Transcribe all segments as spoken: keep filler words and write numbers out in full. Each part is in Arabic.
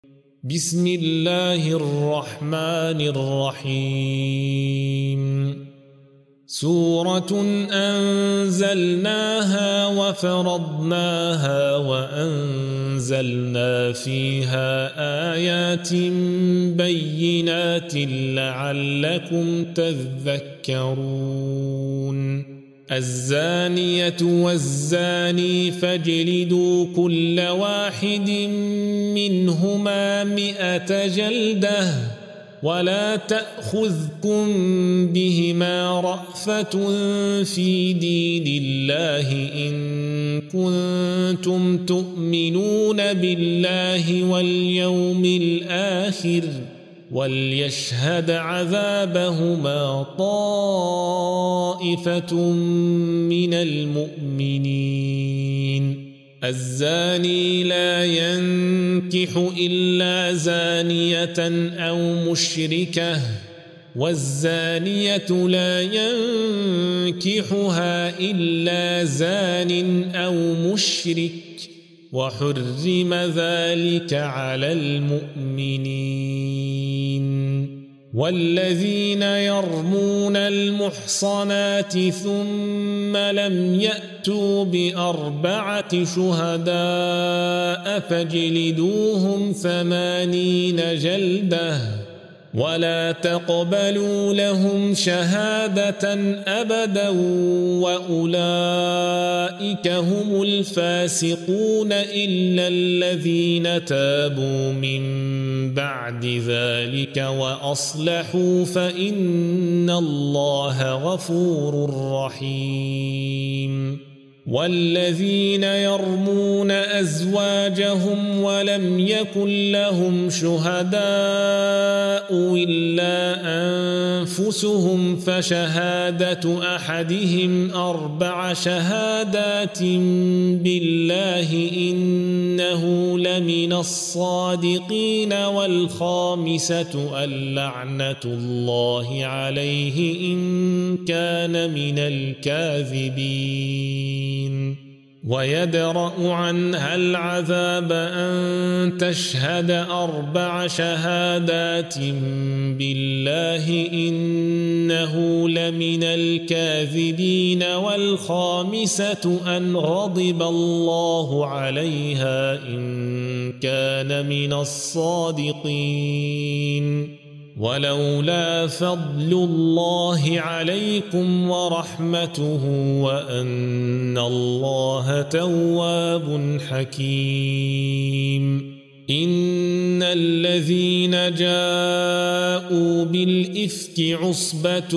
بسم الله الرحمن الرحيم سورة أنزلناها وفرضناها وأنزلنا فيها آيات بينات لعلكم تذكرون الزانية والزاني فاجلدوا كل واحد منهما مئة جلدة ولا تأخذكم بهما رأفة في دين الله إن كنتم تؤمنون بالله واليوم الآخر وليشهد عذابهما طائفة من المؤمنين الزاني لا ينكح إلا زانية أو مشركة والزانية لا ينكحها إلا زان أو مشرك وحرم ذلك على المؤمنين والذين يرمون المحصنات ثم لم يأتوا بأربعة شهداء فاجلدوهم ثمانين جلدة ولا تقبلوا لهم شهادة أبدا وأولئك هم الفاسقون إلا الذين تابوا من بعد ذلك وأصلحوا فإن الله غفور رحيم والذين يرمون أزواجهم ولم يكن لهم شهداء إلا أنفسهم فشهادة أحدهم أربع شهادات بالله إنه لمن الصادقين والخامسة اللعنة الله عليه إن كان من الكاذبين ويدرأ عنها العذاب أن تشهد أربع شهادات بالله إنه لمن الكاذبين والخامسة أن غضب الله عليها إن كان من الصادقين ولولا فضل الله عليكم ورحمته وأن الله تواب حكيم إن الذين جاءوا بالإفك عصبة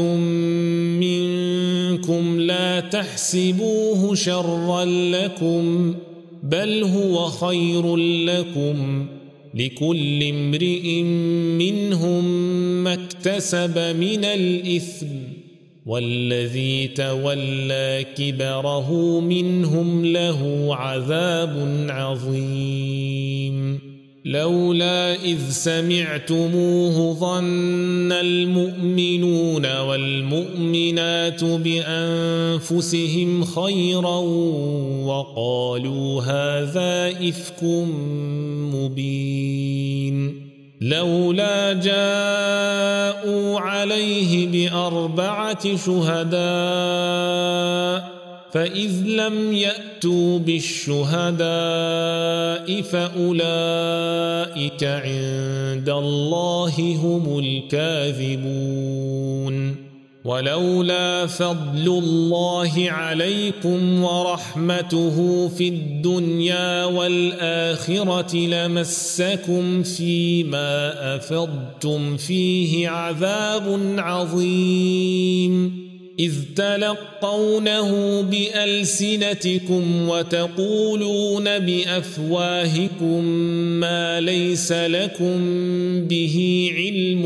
منكم لا تحسبوه شرا لكم بل هو خير لكم لكل امرئ منهم ما اكتسب من الإثم والذي تولى كبره منهم له عذاب عظيم لولا إذ سمعتموه ظن المؤمنون والمؤمنات بأنفسهم خيرا وقالوا هذا إفك مبين لولا جاءوا عليه بأربعة شهداء فإذ لم يأتوا بالشهداء فأولئك عند الله هم الكاذبون ولولا فضل الله عليكم ورحمته في الدنيا والآخرة لمسكم فيما أفضتم فيه عذاب عظيم إذ تلقونه بألسنتكم وتقولون بأفواهكم ما ليس لكم به علم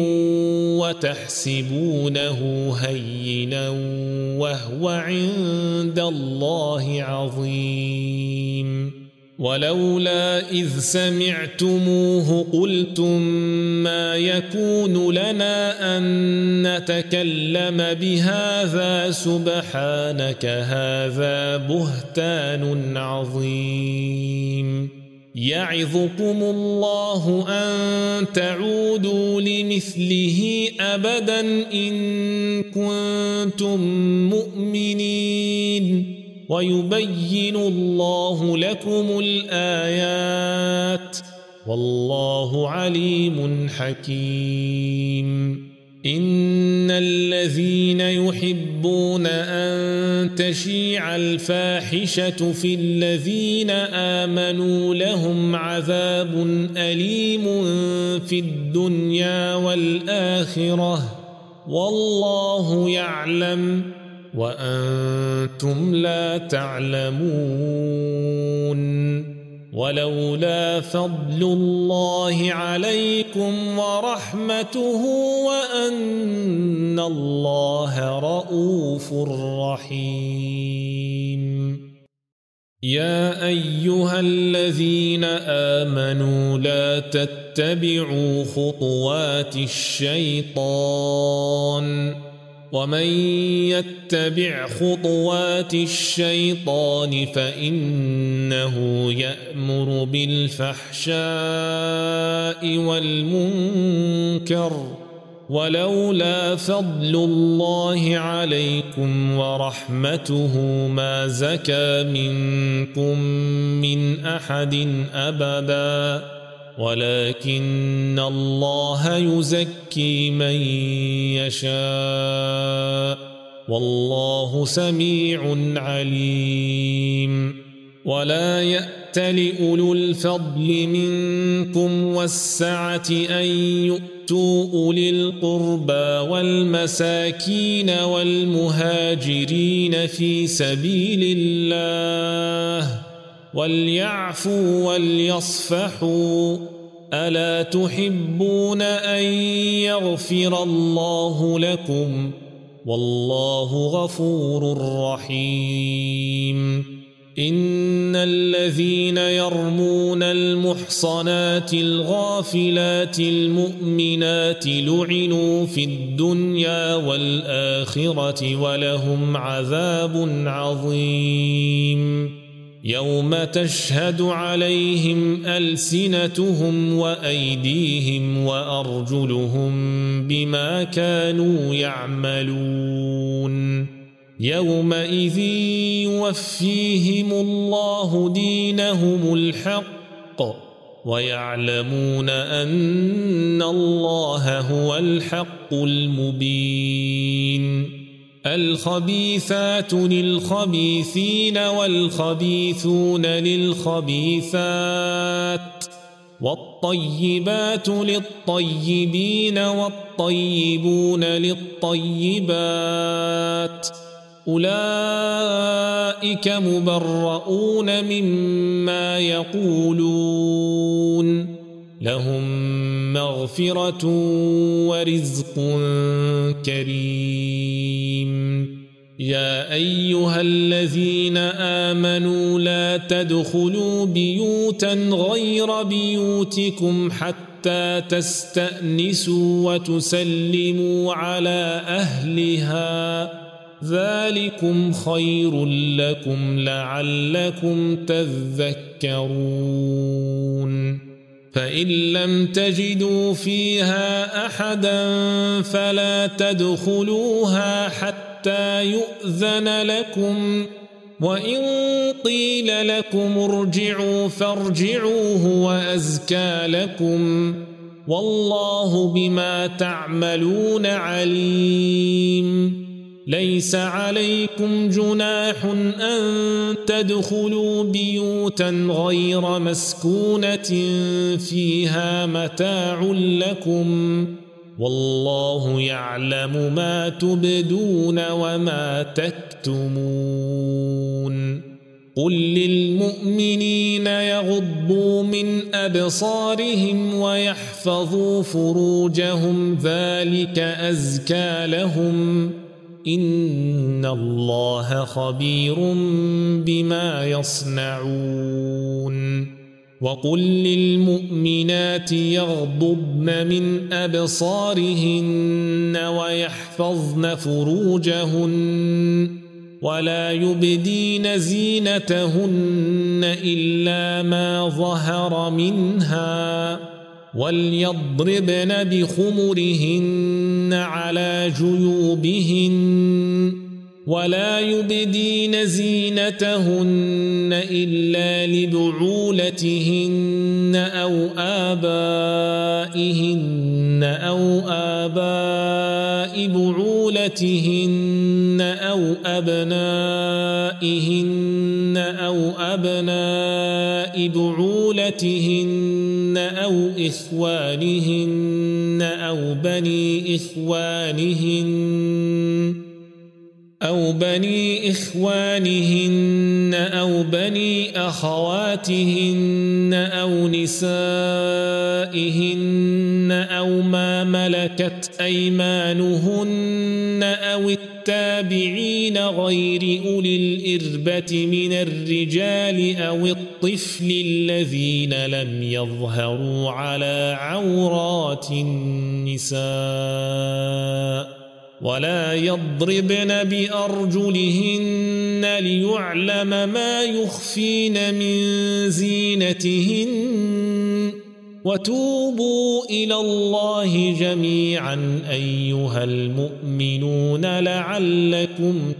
وتحسبونه هينا وهو عند الله عظيم ولولا إذ سمعتموه قلتم ما يكون لنا أن نتكلم بهذا سبحانك هذا بهتان عظيم يعظكم الله أن تعودوا لمثله أبدا إن كنتم مؤمنين ويبين الله لكم الآيات والله عليم حكيم إن الذين يحبون أن تشيع الفاحشة في الذين آمنوا لهم عذاب أليم في الدنيا والآخرة والله يعلم وأنتم لا تعلمون ولولا فضل الله عليكم ورحمته وأن الله رؤوف رحيم يا أيها الذين آمنوا لا تتبعوا خطوات الشيطان ومن يتبع خطوات الشيطان فإنه يأمر بالفحشاء والمنكر ولولا فضل الله عليكم ورحمته ما زكى منكم من أحد أبدا ولكن الله يزكي من يشاء والله سميع عليم ولا يأت لأولو الفضل منكم والسعة أن يؤتوا أولي القربى والمساكين والمهاجرين في سبيل الله وليعفوا وليصفحوا ألا تحبون أن يغفر الله لكم والله غفور رحيم إن الذين يرمون المحصنات الغافلات المؤمنات لعنوا في الدنيا والآخرة ولهم عذاب عظيم يوم تشهد عليهم ألسنتهم وأيديهم وأرجلهم بما كانوا يعملون يومئذ يوفيهم الله دينهم الحق ويعلمون أن الله هو الحق المبين الخبيثات للخبيثين والخبيثون للخبيثات والطيبات للطيبين والطيبون للطيبات أولئك مبرؤون مما يقولون لهم مغفرة ورزق كريم يا أيها الذين آمنوا لا تدخلوا بيوتا غير بيوتكم حتى تستأنسوا وتسلموا على أهلها ذلكم خير لكم لعلكم تذكرون فإن لم تجدوا فيها أحدا فلا تدخلوها حتى يؤذن لكم وإن قيل لكم ارجعوا فارجعوا هو أزكى لكم والله بما تعملون عليم ليس عليكم جناح أن تدخلوا بيوتا غير مسكونة فيها متاع لكم والله يعلم ما تبدون وما تكتمون قل للمؤمنين يغضوا من أبصارهم ويحفظوا فروجهم ذلك أزكى لهم إن الله خبير بما يصنعون وقل للمؤمنات يغضضن من أبصارهن ويحفظن فروجهن ولا يبدين زينتهن إلا ما ظهر منها وليضربن بخمرهن على جيوبهن ولا يبدين زينتهن إلا لبعولتهن أو آبائهن أو آباء بعولتهن أو أبنائهن أو أبناء بعولتهن أو إخوانهن أو بني إخوانهن أو بني إخوانهن أو بني أخواتهن أو نسائهن أو ما ملكت أيمانهن أو التابعين غير أولي الإربة من الرجال أو الطفل الذين لم يظهروا على عورات النساء ولا يضربن بأرجلهن ليعلم ما يخفين من زينتهن وتوبوا إلى الله جميعا أيها المؤمنون لعلكم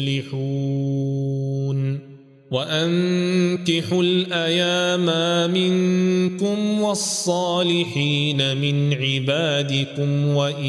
تفلحون وأنكحوا الأيام منكم والصالحين من عبادكم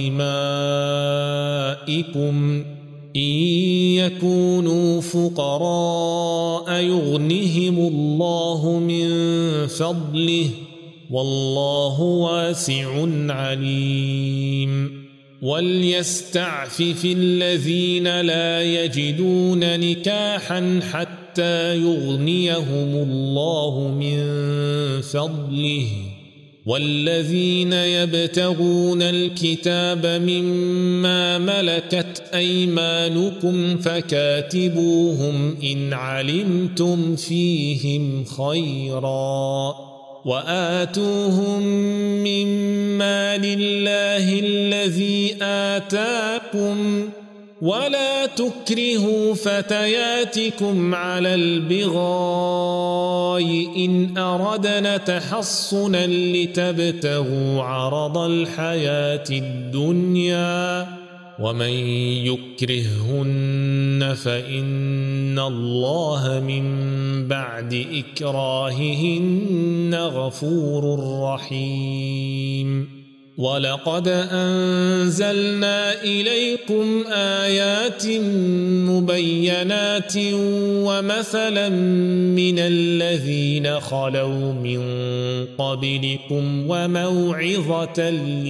وإمائكم إن يكونوا فقراء يغنهم الله من فضله والله واسع عليم وليستعفف الذين لا يجدون نكاحا حتى يغنيهم الله من فضله والذين يبتغون الكتاب مما ملكت أيمانكم فكاتبوهم إن علمتم فيهم خيرا وآتوهم مما لله الذي آتاكم ولا تكرهوا فتياتكم على البغاء إن أردنا تحصنا لتبتغوا عرض الحياة الدنيا ومن يكرههن فإن الله من بعد إكراههن غفور رحيم ولقد أنزلنا إليكم آيات مبينات ومثلا من الذين خلوا من قبلكم وموعظة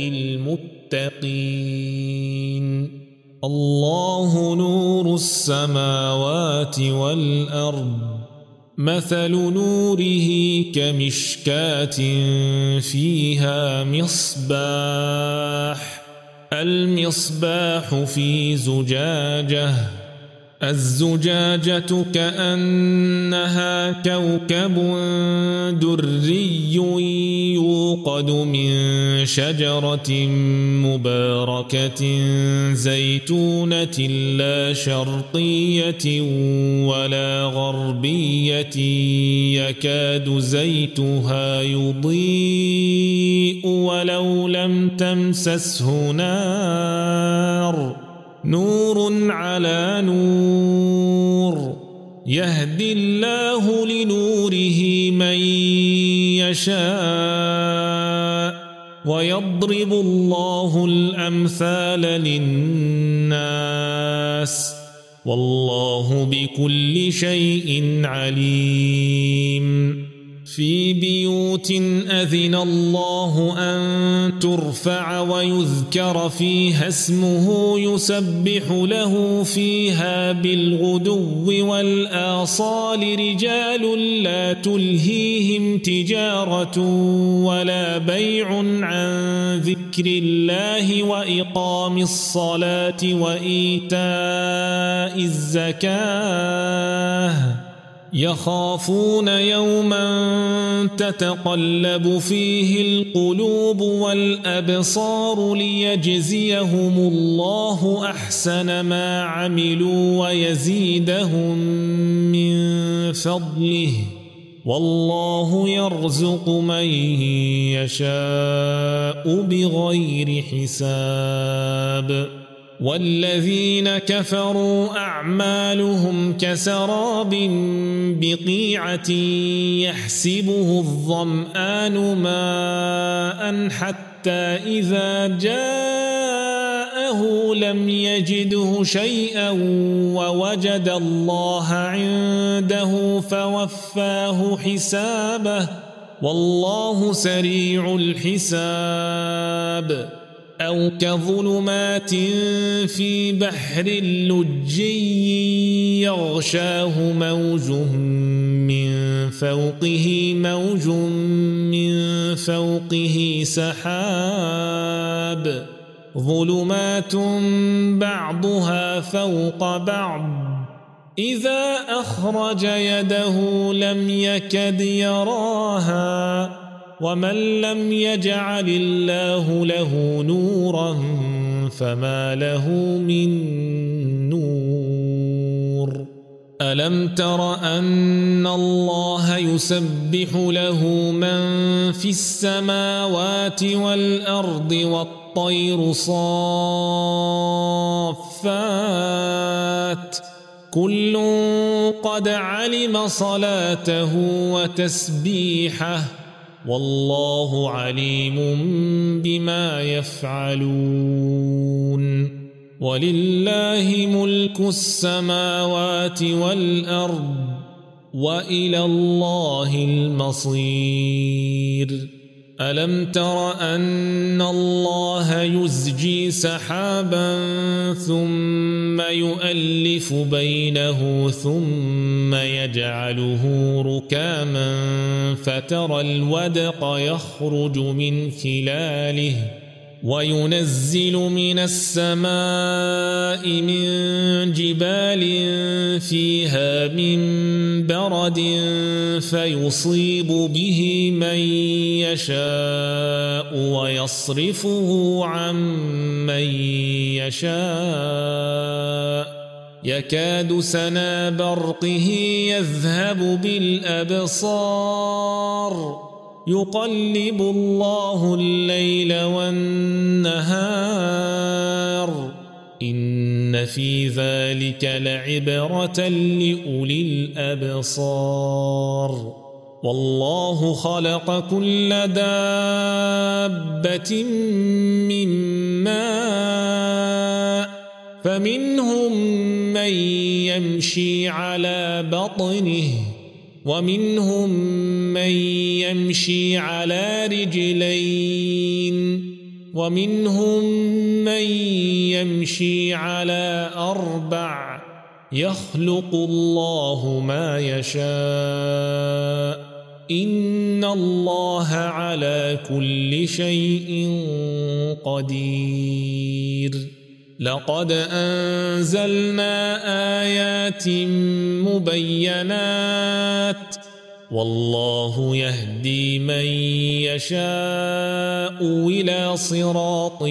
للمتقين الله نور السماوات والأرض مثل نوره كمشكاة فيها مصباح المصباح في زجاجة الزجاجة كأنها كوكب دري يوقد من شجرة مباركة زيتونة لا شرقية ولا غربية يكاد زيتها يضيء ولو لم تمسسه نار نور على نور يهدي الله لنوره من يشاء ويضرب الله الأمثال للناس والله بكل شيء عليم في بيوت أذن الله أن ترفع ويذكر فيها اسمه يسبح له فيها بالغدو والآصال رجال لا تلهيهم تجارة ولا بيع عن ذكر الله وإقام الصلاة وإيتاء الزكاة يخافون يوما تتقلب فيه القلوب والأبصار ليجزيهم الله أحسن ما عملوا ويزيدهم من فضله والله يرزق من يشاء بغير حساب. والذين كفروا أعمالهم كسراب بقيعة يحسبه الظمآن ماء حتى إذا جاءه لم يجده شيئا ووجد الله عنده فوفاه حسابه والله سريع الحساب. أو كظلمات في بحر لجي يغشاه موج من فوقه موج من فوقه سحاب ظلمات بعضها فوق بعض إذا أخرج يده لم يكد يراها ومن لم يجعل الله له نورا فما له من نور. ألم تر أن الله يسبح له من في السماوات والأرض والطير صافات كل قد علم صلاته وتسبيحه والله عليم بما يفعلون. ولله ملك السماوات والأرض وإلى الله المصير. ألم تر أن الله يزجي سحابا ثم يؤلف بينه ثم يجعله ركاما فترى الودق يخرج من خلاله وينزل من السماء من جبال فيها من برد فيصيب به من يشاء ويصرفه عن من يشاء يكاد سنا برقه يذهب بالأبصار يقلب الله الليل والنهار إن في ذلك لعبرة لأولي الأبصار. والله خلق كل دابة من ماء فمنهم من يمشي على بطنه ومنهم من يمشي على رجلين ومنهم من يمشي على أربع يخلق الله ما يشاء إن الله على كل شيء قدير. لقد أنزلنا آيات مبينات والله يهدي من يشاء إلى صراط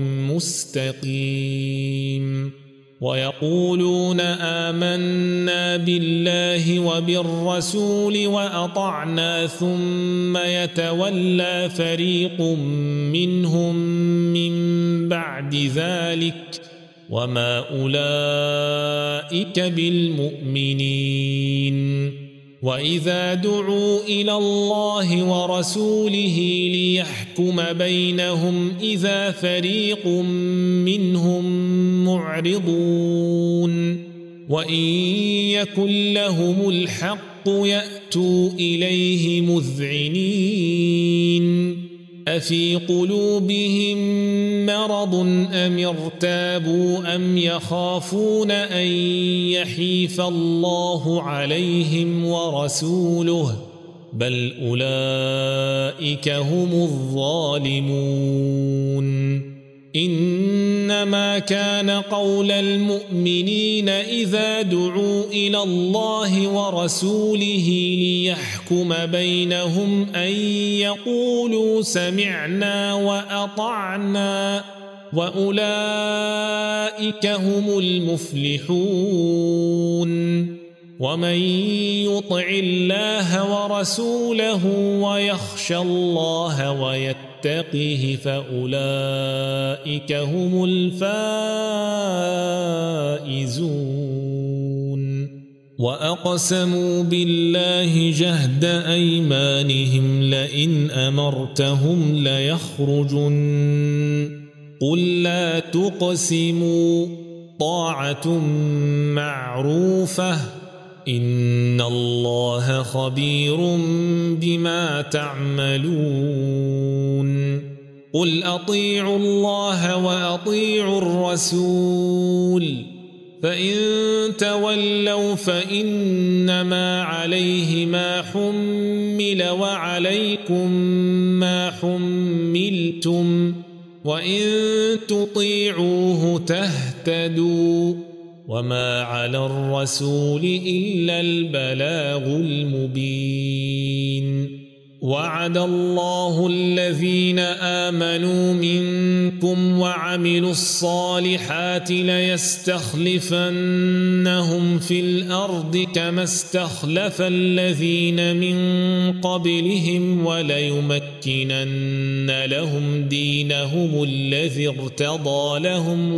مستقيم. ويقولون آمنا بالله وبالرسول وأطعنا ثم يتولى فريق منهم من بعد ذلك وما أولئك بالمؤمنين. وإذا دعوا إلى الله ورسوله ليحكم بينهم إذا فريق منهم معرضون وإن يكن لهم الحق يأتوا إليه مذعنين أفي قلوبهم مرض أم ارتابوا أم يخافون أن يحيف الله عليهم ورسوله بل أولئك هم الظالمون. إن إنما كان قول المؤمنين إذا دعوا إلى الله ورسوله ليحكم بينهم أن يقولوا سمعنا وأطعنا وأولئك هم المفلحون ومن يطع الله ورسوله ويخشى الله ويتقه فأولئك هم الفائزون وأقسموا بالله جهد أيمانهم لئن أمرتهم ليخرجن قل لا تقسموا طاعة معروفة إن الله خبير بما تعملون قل أطيعوا الله وأطيعوا الرسول فإن تولوا فإنما عليه ما حمل وعليكم ما حملتم وإن تطيعوه تهتدوا وما على الرسول إلا البلاغ المبين وعد الله الذين آمنوا منكم وعملوا الصالحات ليستخلفنهم في الأرض كما استخلف الذين من قبلهم وليمكنن لهم دينهم الذي ارتضى لهم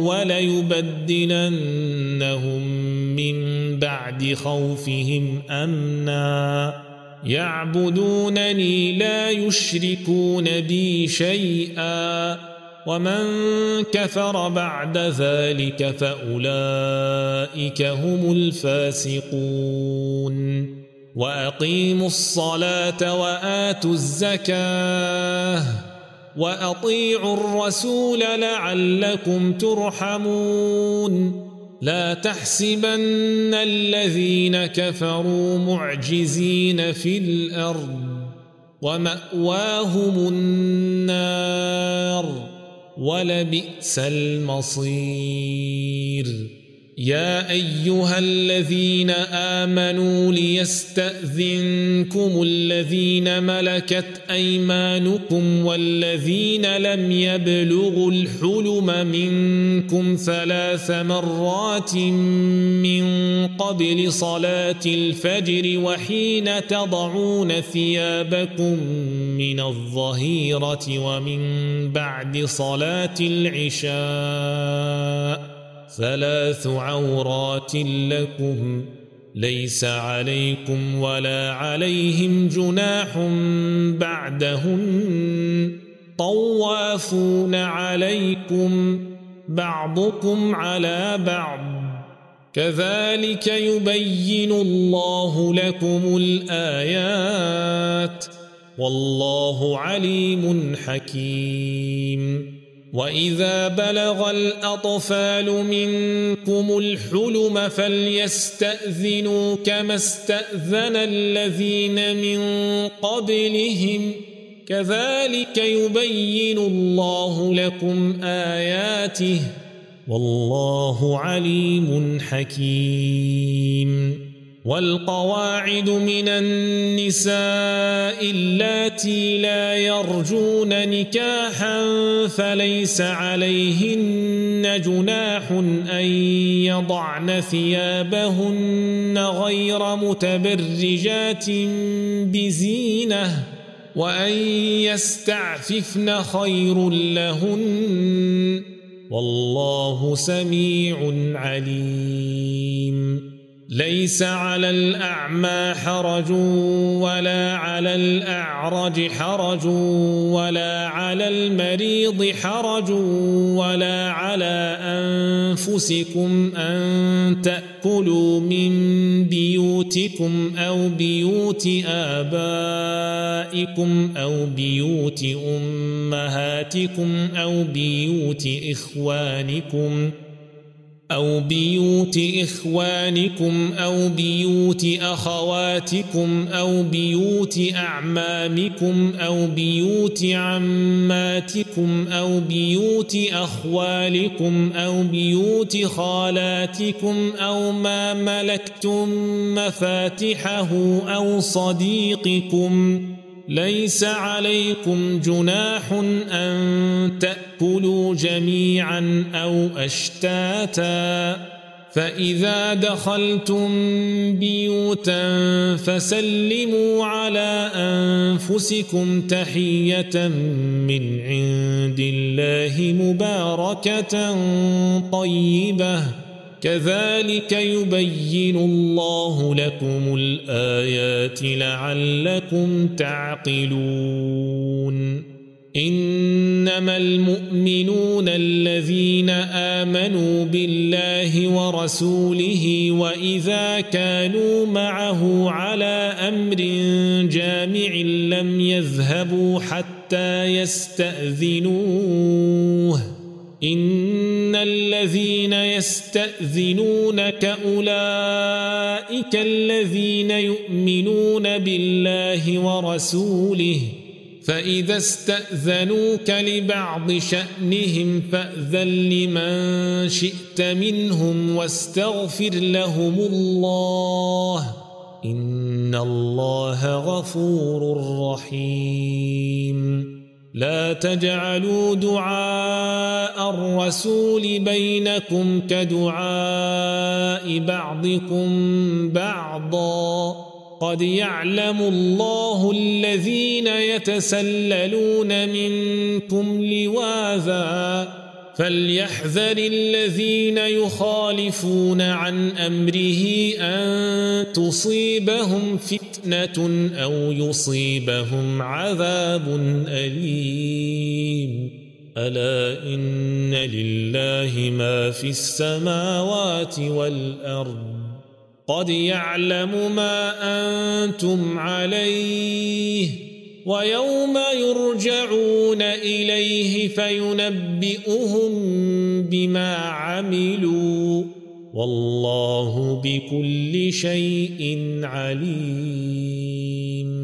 وليبدلنهم من بعد خوفهم أمنا يعبدونني لا يشركون بي شيئا ومن كفر بعد ذلك فأولئك هم الفاسقون وأقيموا الصلاة وآتوا الزكاة وأطيعوا الرسول لعلكم ترحمون لا تحسبن الذين كفروا معجزين في الأرض ومأواهم النار ولبئس المصير يا أيها الذين آمنوا ليستأذنكم الذين ملكت أيمانكم والذين لم يبلغوا الحلم منكم ثلاث مرات من قبل صلاة الفجر وحين تضعون ثيابكم من الظهيرة ومن بعد صلاة العشاء ثلاث عورات لكم ليس عليكم ولا عليهم جناح بعدهن طوافون عليكم بعضكم على بعض كذلك يبين الله لكم الآيات والله عليم حكيم وإذا بلغ الأطفال منكم الحلم فليستأذنوا كما استأذن الذين من قبلهم كذلك يبين الله لكم آياته والله عليم حكيم والقواعد من النساء اللاتي لا يرجون نكاحا فليس عليهن جناح أن يضعن ثيابهن غير متبرجات بزينة وأن يستعففن خير لهن والله سميع عليم ليس على الأعمى حرج ولا على الأعرج حرج ولا على المريض حرج ولا على أنفسكم أن تأكلوا من بيوتكم أو بيوت آبائكم أو بيوت أمهاتكم أو بيوت إخوانكم أو بيوت إخوانكم أو بيوت أخواتكم أو بيوت أعمامكم أو بيوت عماتكم أو بيوت أخوالكم أو بيوت خالاتكم أو ما ملكتم مفاتحه أو صديقكم. ليس عليكم جناح أن تأكلوا جميعا أو أشتاتا، فإذا دخلتم بيوتا فسلموا على أنفسكم تحية من عند الله مباركة طيبة، كذلك يبين الله لكم الآيات لعلكم تعقلون. إنما المؤمنون الذين آمنوا بالله ورسوله وإذا كانوا معه على أمر جامع لم يذهبوا حتى يستأذنوه. إن الذين يستأذنونك أولئك الذين يؤمنون بالله ورسوله، فإذا استأذنوك لبعض شأنهم فأذن لمن شئت منهم واستغفر لهم الله، إن الله غفور رحيم. لا تجعلوا دعاء الرسول بينكم كدعاء بعضكم بعضا، قد يعلم الله الذين يتسللون منكم لواذا، فليحذر الذين يخالفون عن أمره أن تصيبهم فتنة أو يصيبهم عذاب أليم. ألا إن لله ما في السماوات والأرض، قد يعلم ما أنتم عليه، ويوم يرجعون إليه فينبئهم بما عملوا، والله بكل شيء عليم.